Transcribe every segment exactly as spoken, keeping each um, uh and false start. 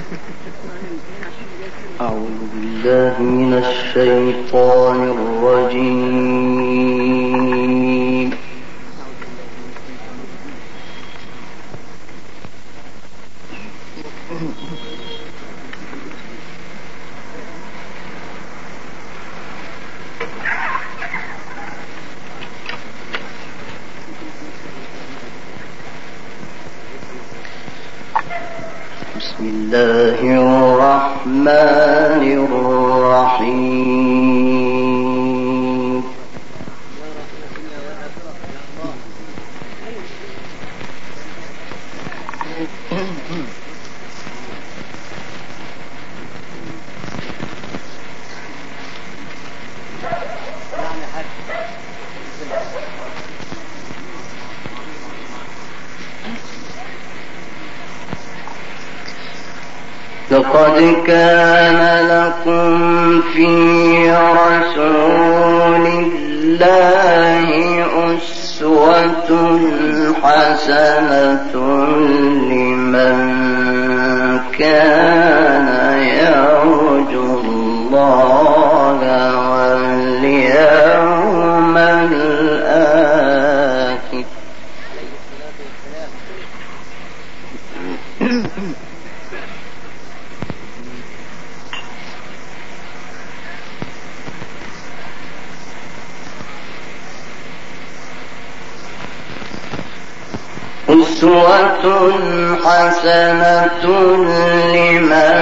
أعوذ بالله من الشيطان الرجيم. بسم الله الرحمن الرحيم. لقد كان لكم في رسول الله أسوة حسنة لمن كان يرجو الله واليوم الآخر. أسوة حسنة لمن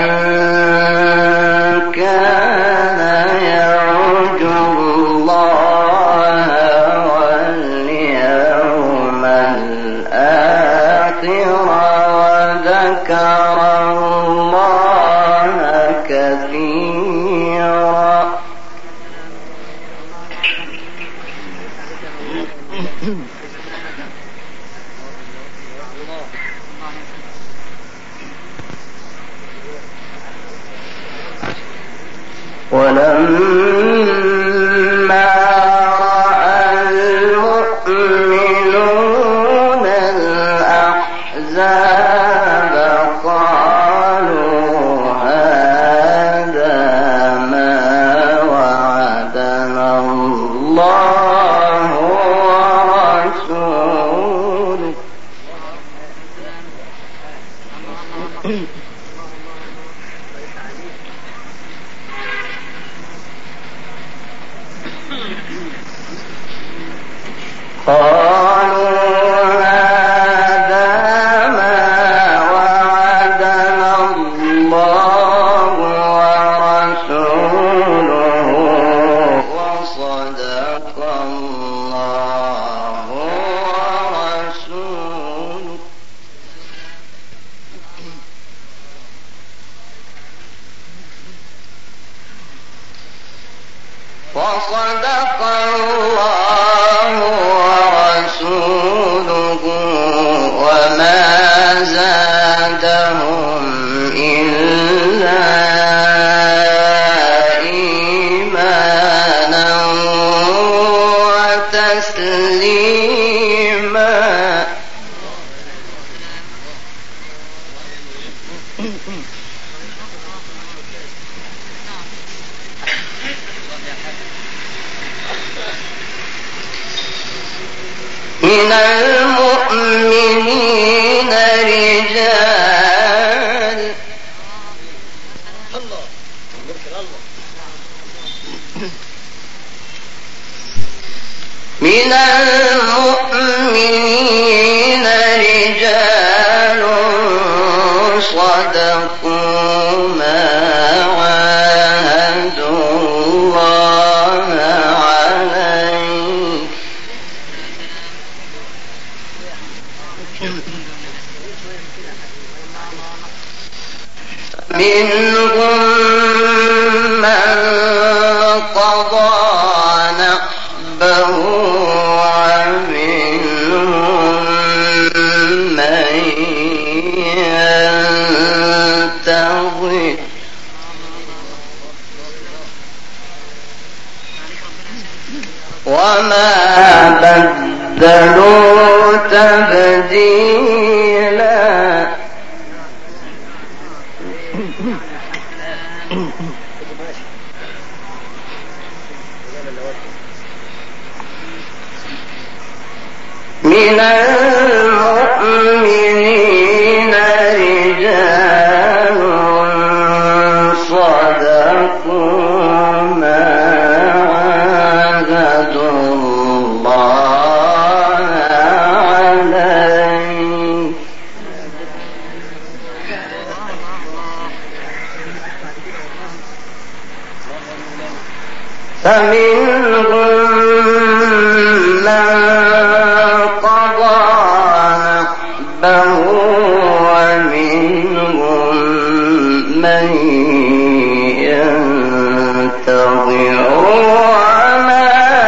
كان يرجو الله واليوم الآخر وذكر الله كثيرا. ولما رأى المؤمنون الأحزاب قالوا هذا ما وعدنا الله ورسوله. قالوا هذا ما وعدنا الله ورسوله وصدق الله ورسوله. وصدق الله ورسوله وما زادهم إلا إيمانا وتسليما. من المؤمنين رجال من المؤمنين رجال صدقوا ما عاهدوا الله عليه. منهم من قضى نحبه ومنهم من ينتظر وما بدلوا تبديلا. من المؤمنين رجال صدقوا ما عاهدوا الله عليه فمنهم من ومنهم من ينتظر وما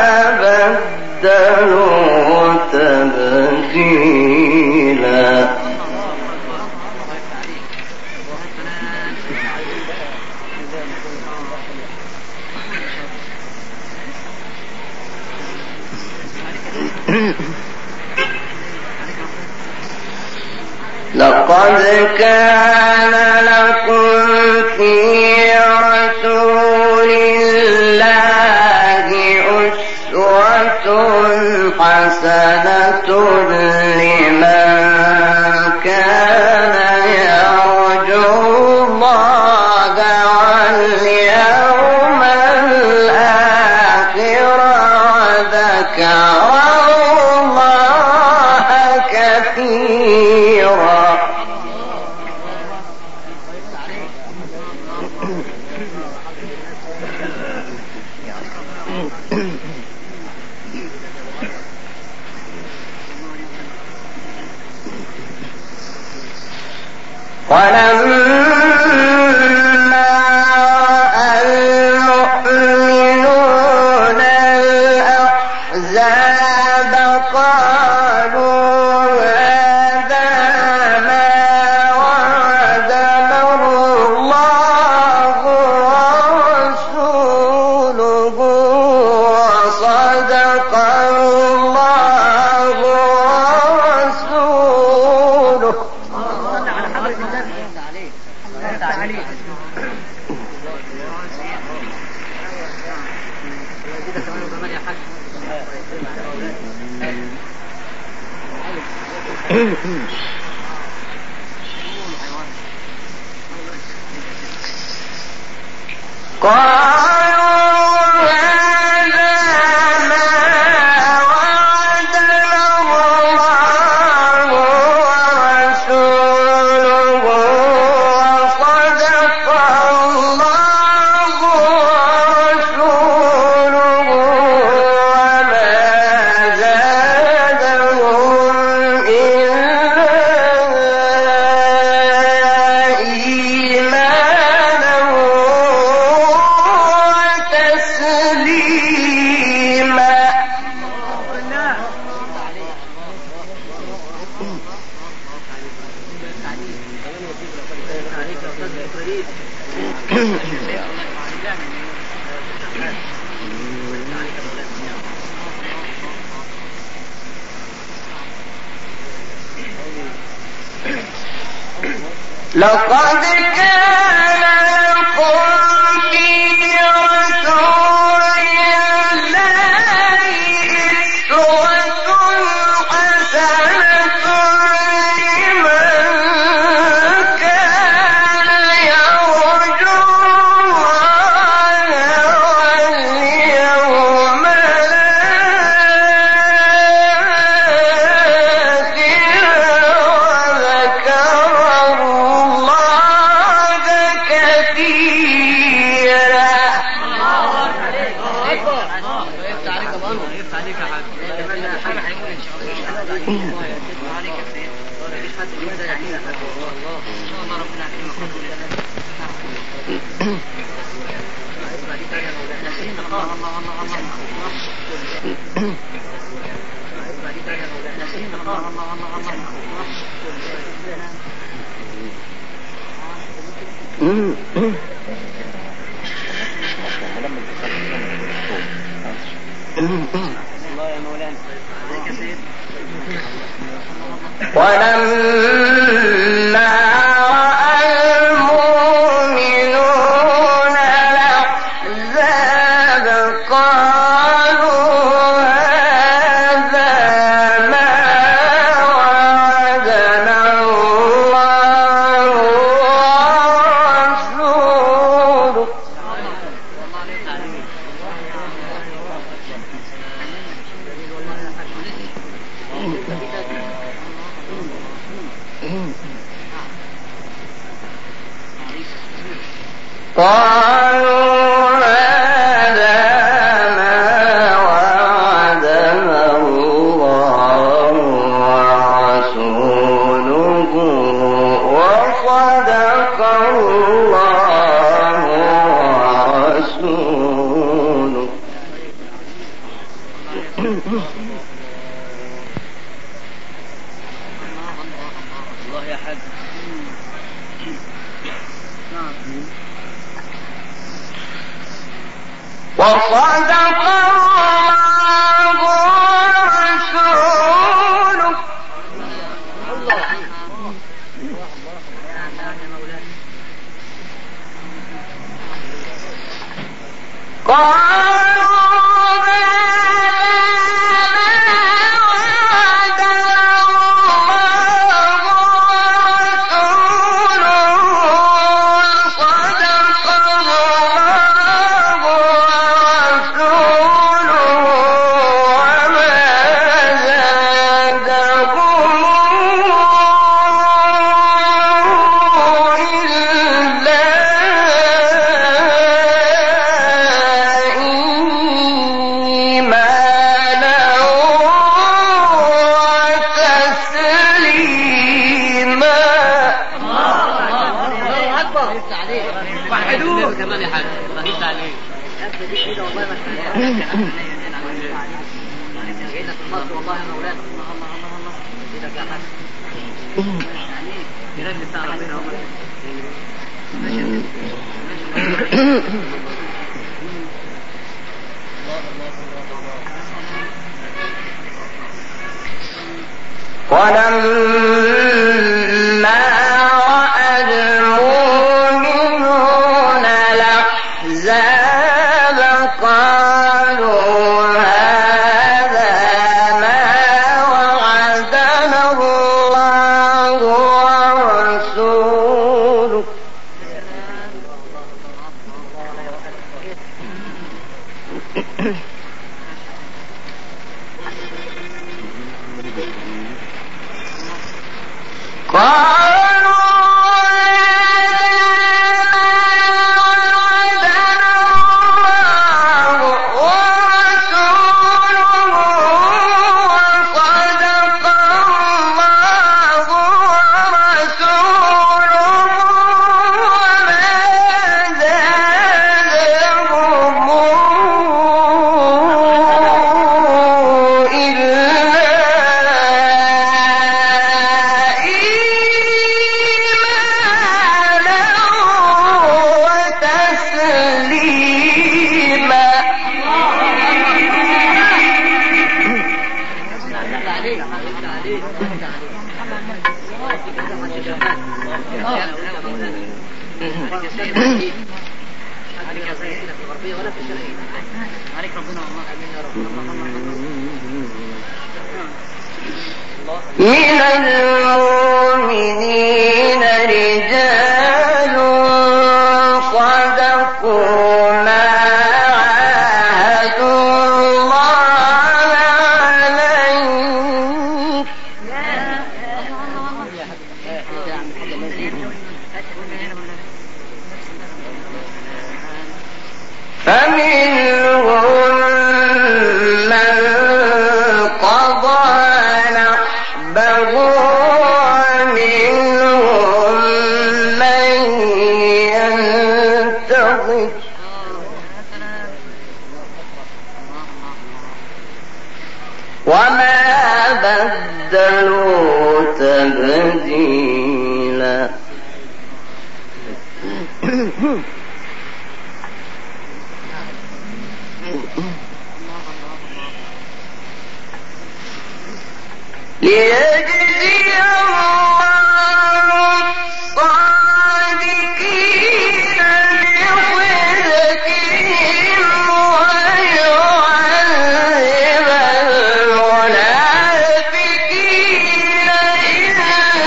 بدلوا تبديلا لقد كان لكم في رسول الله أسوة حسنة لمن كان يرجو الله واليوم الآخر وذكر الله كثيرا. ولما المؤمنون الأحزاب قالوا هذا ما وعدنا الله ورسوله وصدق الله ورسوله. قالوا هذا ما وعدنا الله ورسوله وصدق الله ورسوله وما زادهم إلا إيمانا وتسليما. لقد كان لكم في رسول الله أسوة حسنة لمن كان يرجو الله واليوم الآخر وذكر الله كثيرا. ولما رأى المؤمنون قالوا هذا ما وعدنا الله ورسوله وصدق الله ورسوله. الله يا حاج. وصدق الله ورسوله. ولما رأى المؤمنون الأحزاب قالوا هذا ما وعدنا الله ورسوله. من المؤمنين رجال صدقوا ما عاهدوا الله عليه فمنهم من قضى نحبه ومنهم من ينتظر وما بدلوا تبديلا. ليجزي الله الصادقين بصدقهم ويعذب المنافقين إن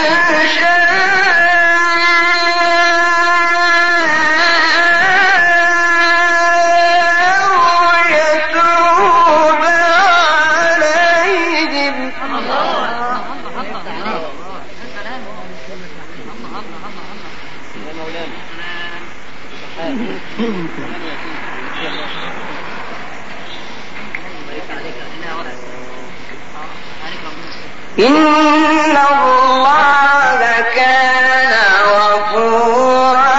شاء يتوب عليهم. إن الله كان غفورا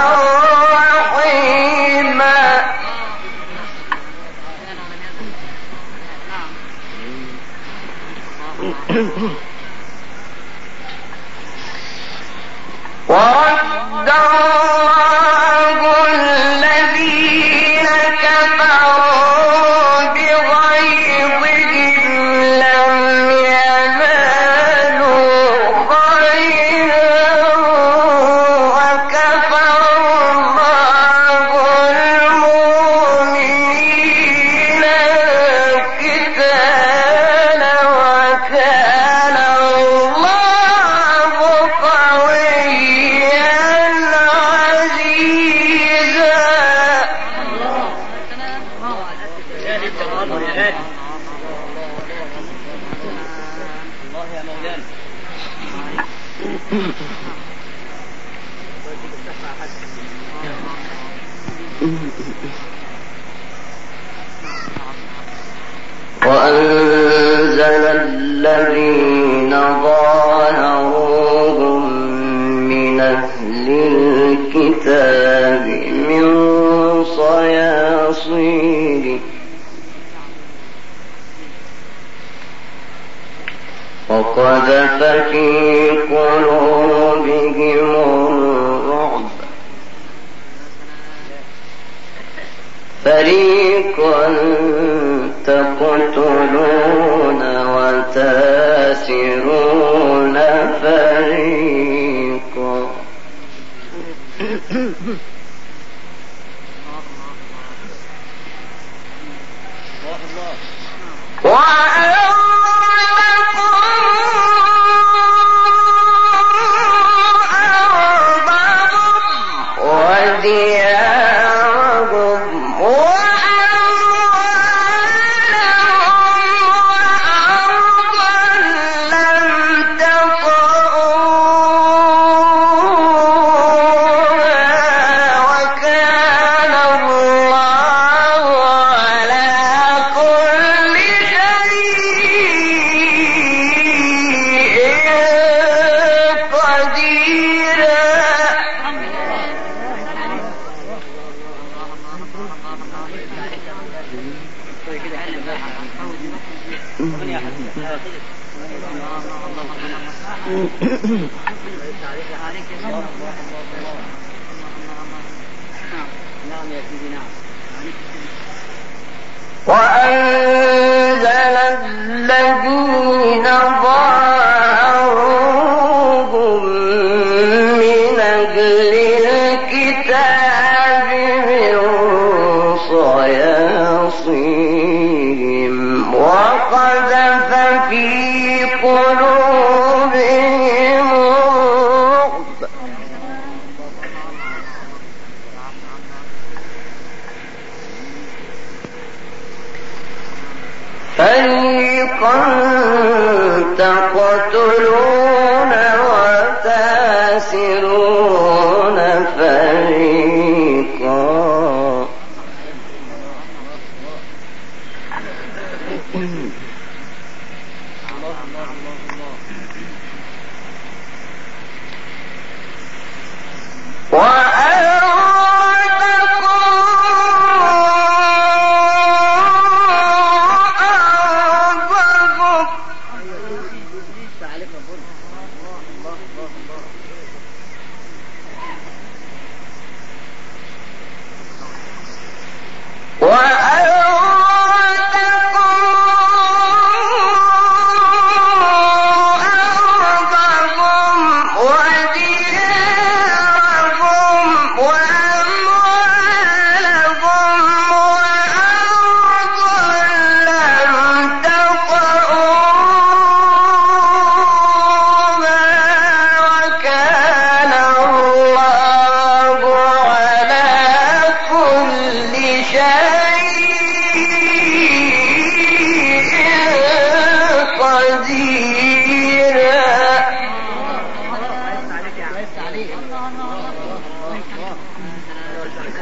رحيما ورد الله الذين كفروا بغيظهم لم ينالوا خيرا وكفى الله المؤمنين القتال وكان الله قويا عزيزا. الله يا مولانا. وأنزل الذين ظاهروهم من أهل الكتاب من صياصيه وقذف في قلوبهم الرعب فريقا تقتلون وتاسرون فريقا. وأنزل الذين ظاهروهم من أهل الكتاب من صياصيهم وقذف في قلوبهم الرعب فريقا تقتلون وتاسرون فريقا.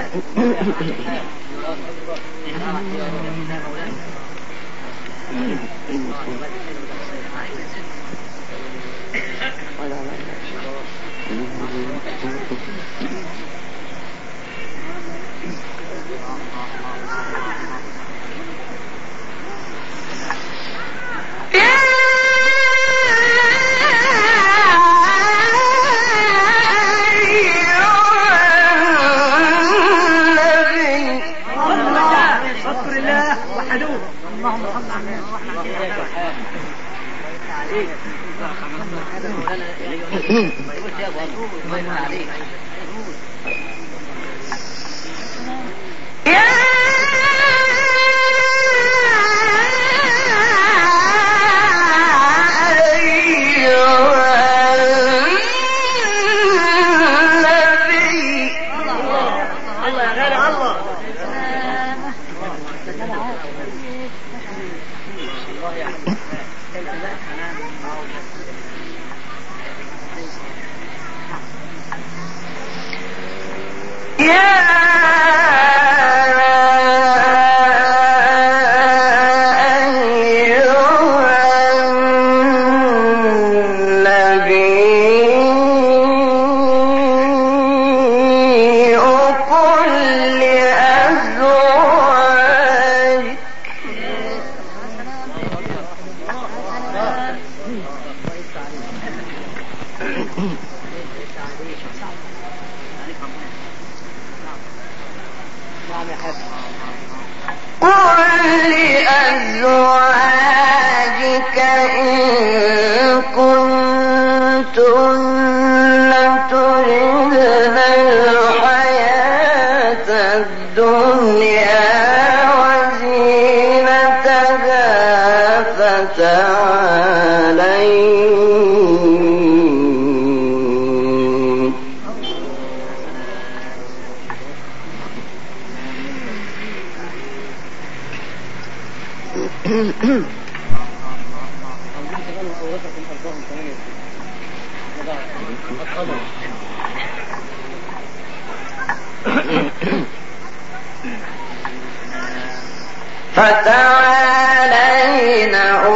فتعالين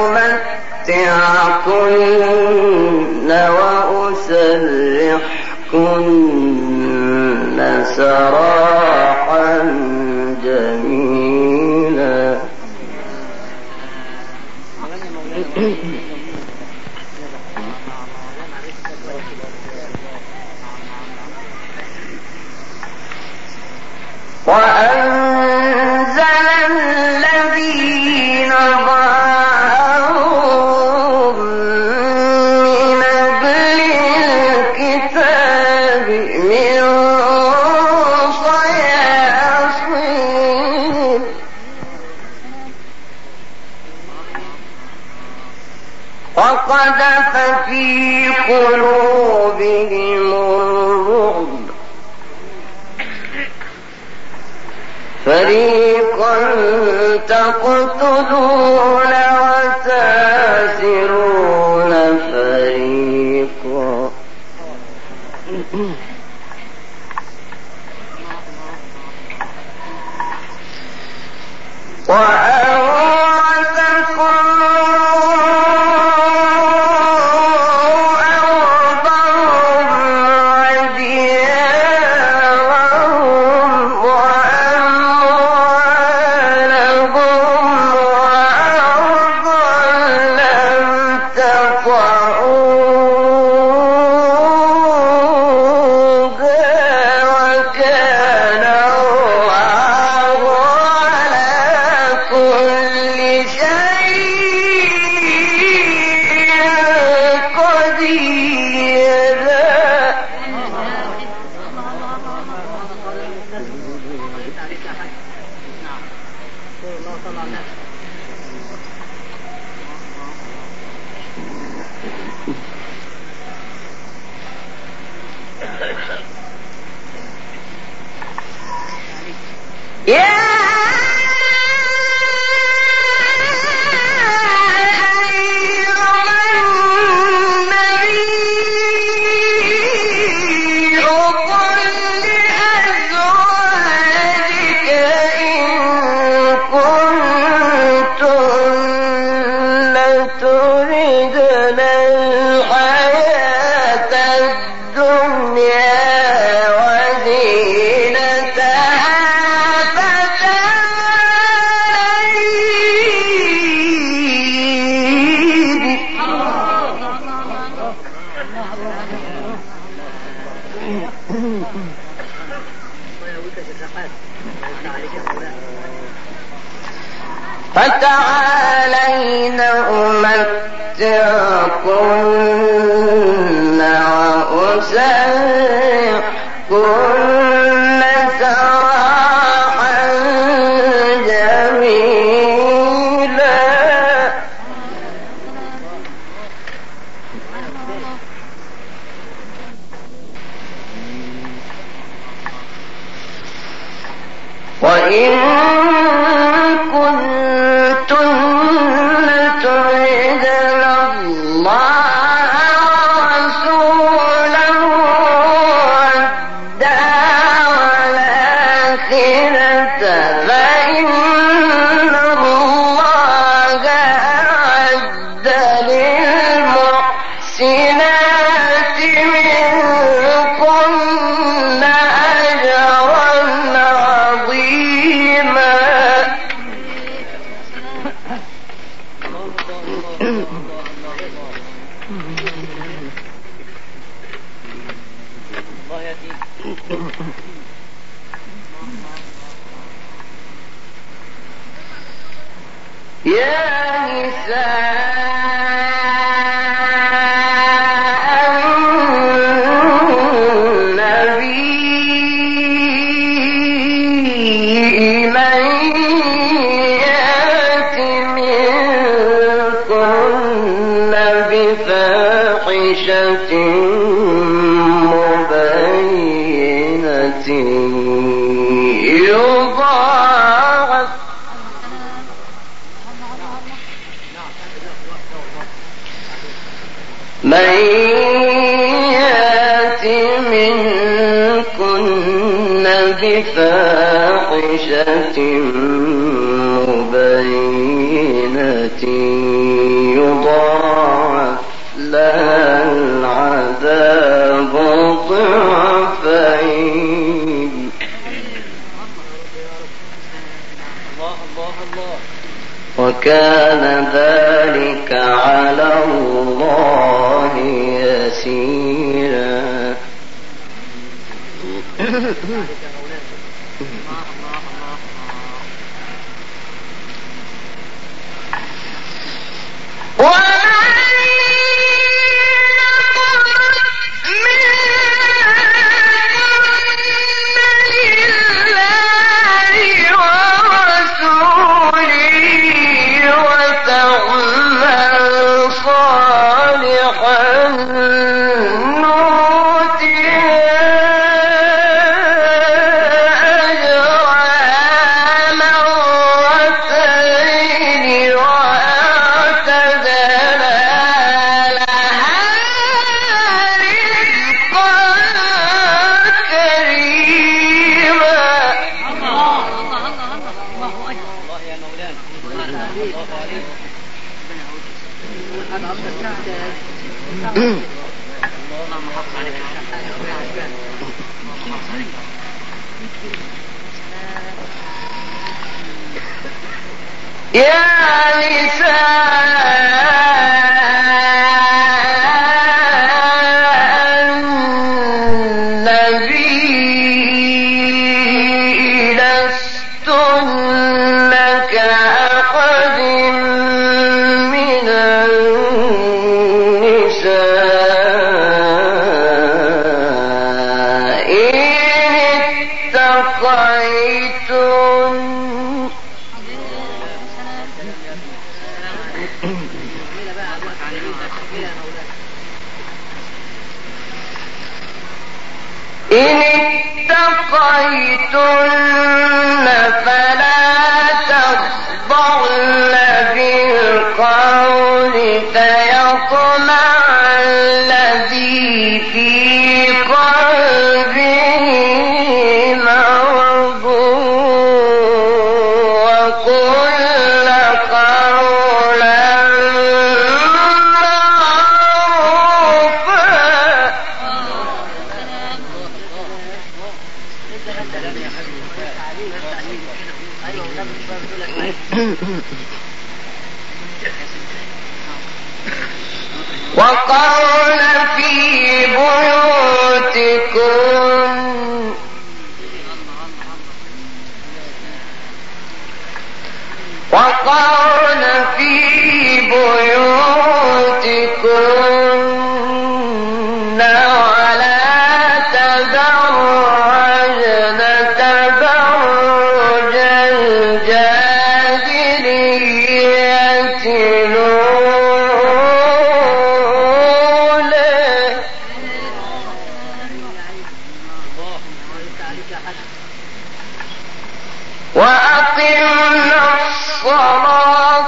أمتعكن وأسرحكن سراحا جميلا. وأنزل الذين ظاهرهم من أهل الكتاب من صياصين وقذف في قلوبهم الرعب فريقا تقتلون وتاسرون فريقا. وأورثكم فتعالين أمتعكن وأسرحكن سراحا جميلا. وإن كنتن تردن الله ورسوله والدار الآخرة فإن الله أعد للمحسنات منكن أجرا عظيما. يا نساء النبي من يأت منكن بفاحشة مبينة يضاعف من يأت منكن بفاحشة مبينة يضاعف لها العذاب ضعفين وكان ذلك على الله يسيرا. يا نساء النبي لستن كأحد من النساء إن اتقيتن إن اتقيتن فلا تخضعن بالقول فيطمع الذي في قلبه مرض وقل قولا وقرن في بيوتكن وقرن في بيوتكن ولا تبرجن تبرج الجاهلية الأولى وأقمنا الصلاة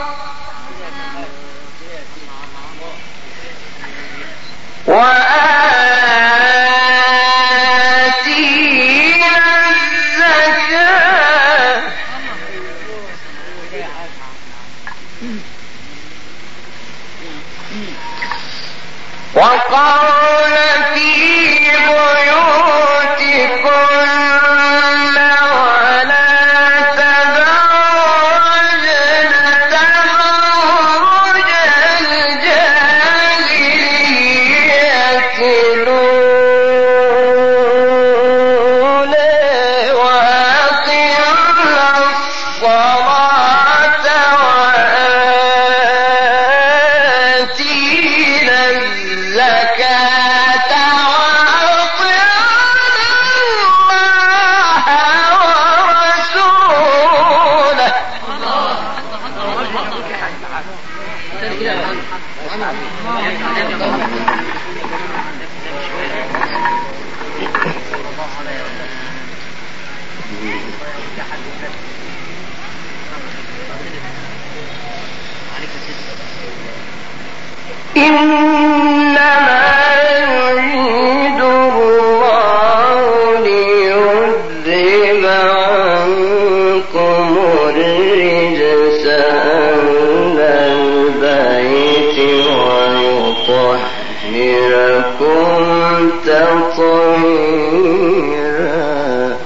وآتينا الزكاة وقرن في بيوتكن ولا تبرجن تبرج الجاهلية الأولى وأقمنا الصلاة وآتينا الزكاة وأطعنا الله ورسوله إنما يريد الله ليذهب عنكم الرجس أهل البيت ويطهركم تطهيرا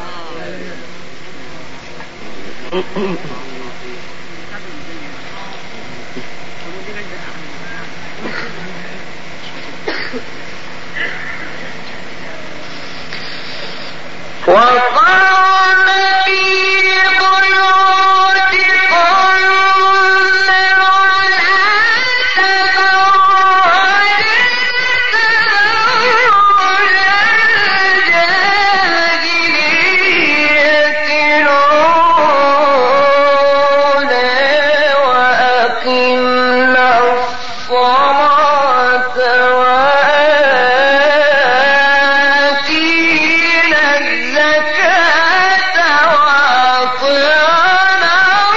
وقال في بيوتكن ولا تبرجن تبرج الجاهلية الأولى وأقمنا الصلاة وآتينا الزكاة وأطعنا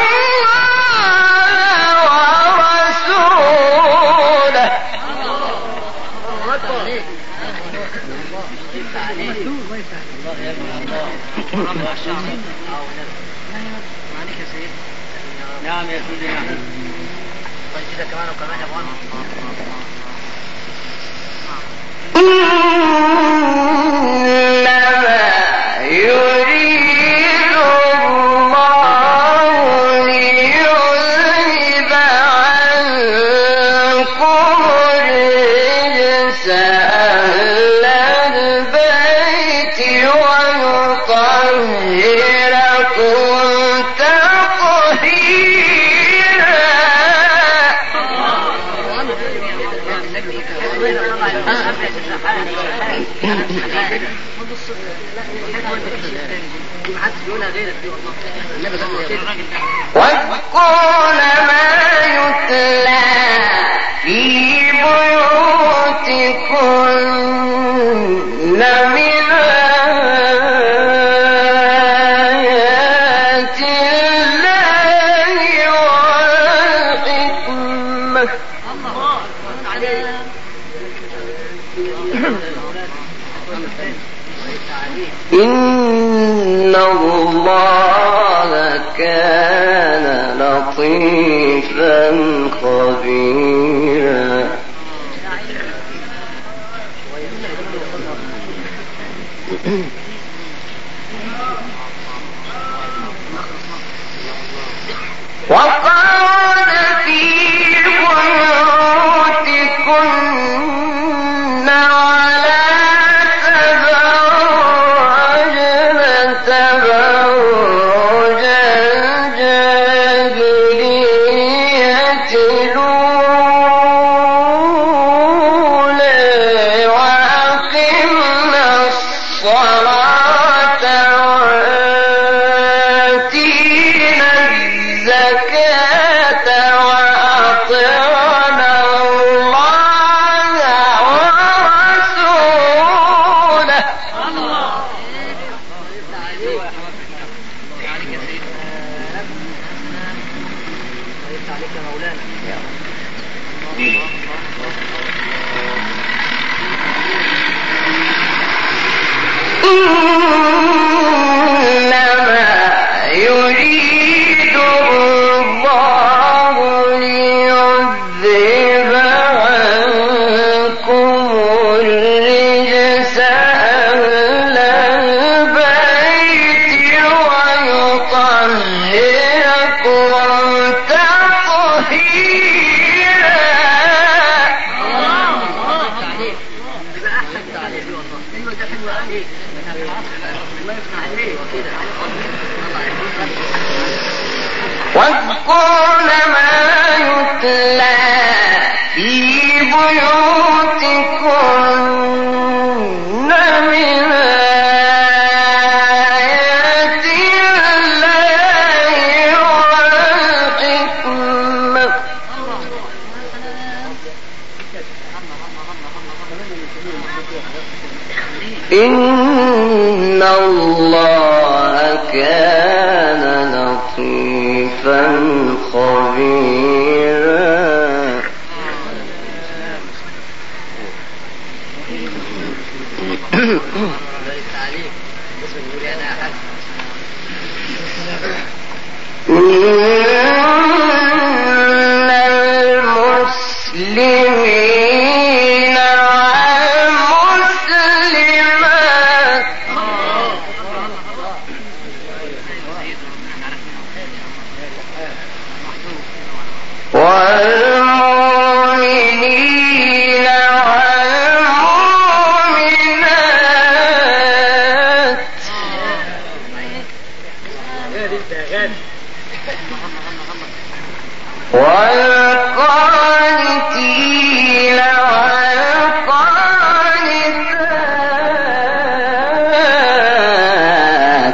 الله ورسوله نعم يا سيدي نعم. طيب كده كمان وكمان يا ابوان. إنما يريد الله ليذهب عنكم الرجس أهل البيت ويطهركم تطهيرا واذكرن ما يتلى في بيوتكن من آيات الله والحكمة إن الله كان لطيفا خبيرا وقال في بيوتكن ولا تبرجن تبرج عليك يا سيدنا. عليك يا مولانا. إنما يريد الله ليذهب عنكم الرجس أهل البيت ويطهركم تطهيرا. واذكرن ما يتلى في بيوتكن من آيات الله والحكمة. إن الله كان لطيفا خبيرا. إن المسلمين والمسلمات والمؤمنين والمؤمنات والقانتين والقانتات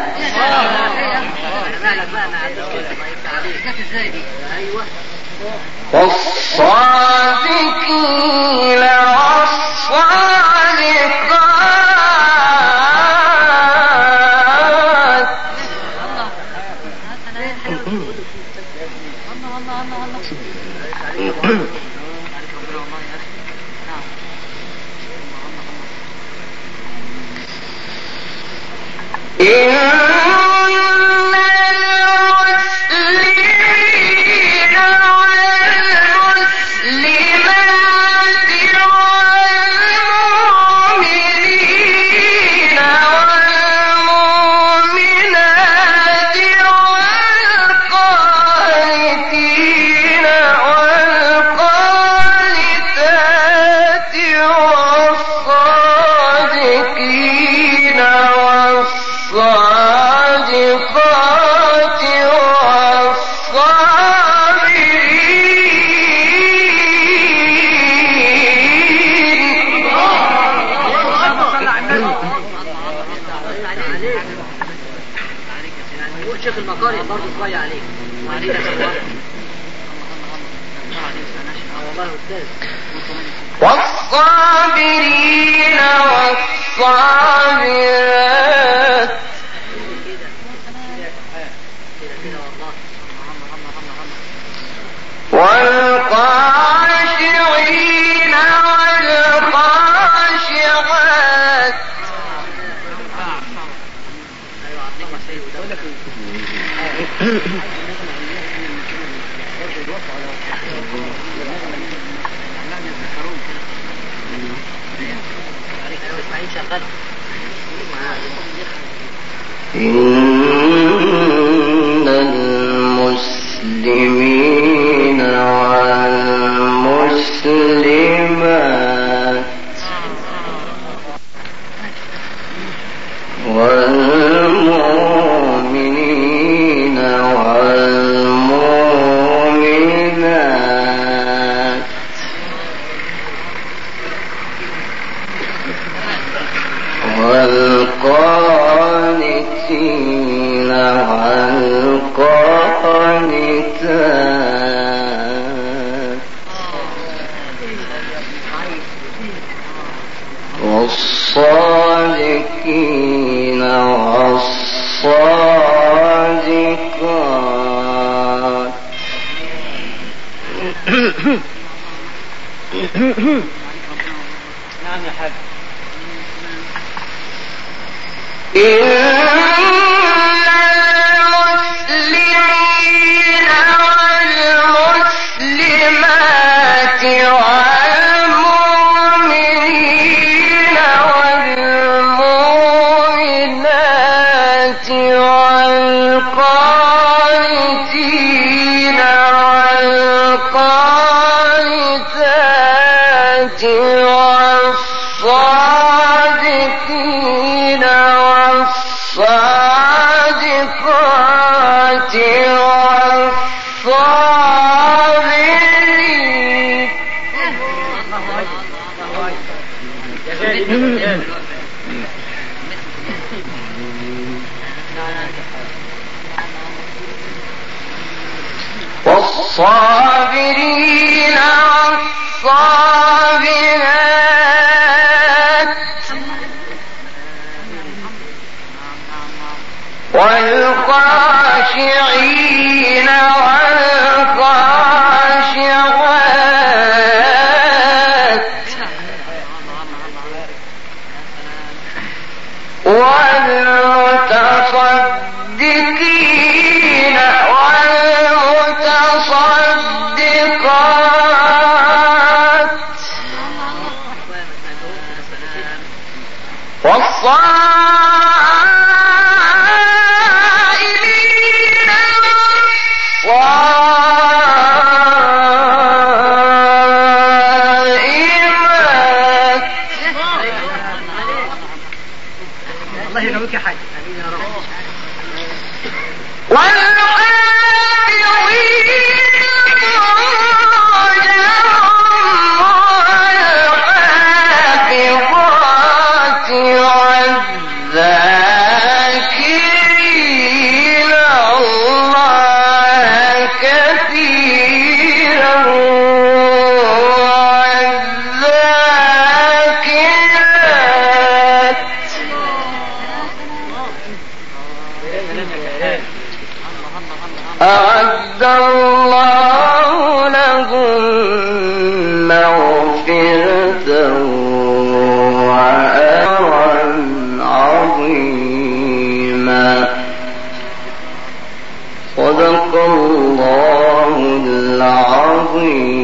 والصادقين والصادقات إن المسلمين والمسلمات والمؤمنين والمؤمنات والقانتين والقانتات والصادقين والصادقات والصابرين. شيخ المقاري برضه شوية عليك. وعليك يا سيدنا. والله أستاذ. والصابرين والصابرات والخاشعين والخاشعات إن المسلمين والمسلمات والمؤمنين والمؤمنات والقانتين والقانتات والصادقين والصادقات نعم يا حاج. المسلمين والمسلمات والمؤمنين والمؤمنات والقانتين والقانتات والصادقين والصادقات والصابرين والصابرين والصابرات والخاشعين والخاشعات والمتصدقين والمتصدقات والصائمين والصائمات الله ينعمك يا حاج. والذاكرين الله كثيرا والذاكرات أعد الله لهم مغفرة وأجرا عظيما. صدق الله العظيم.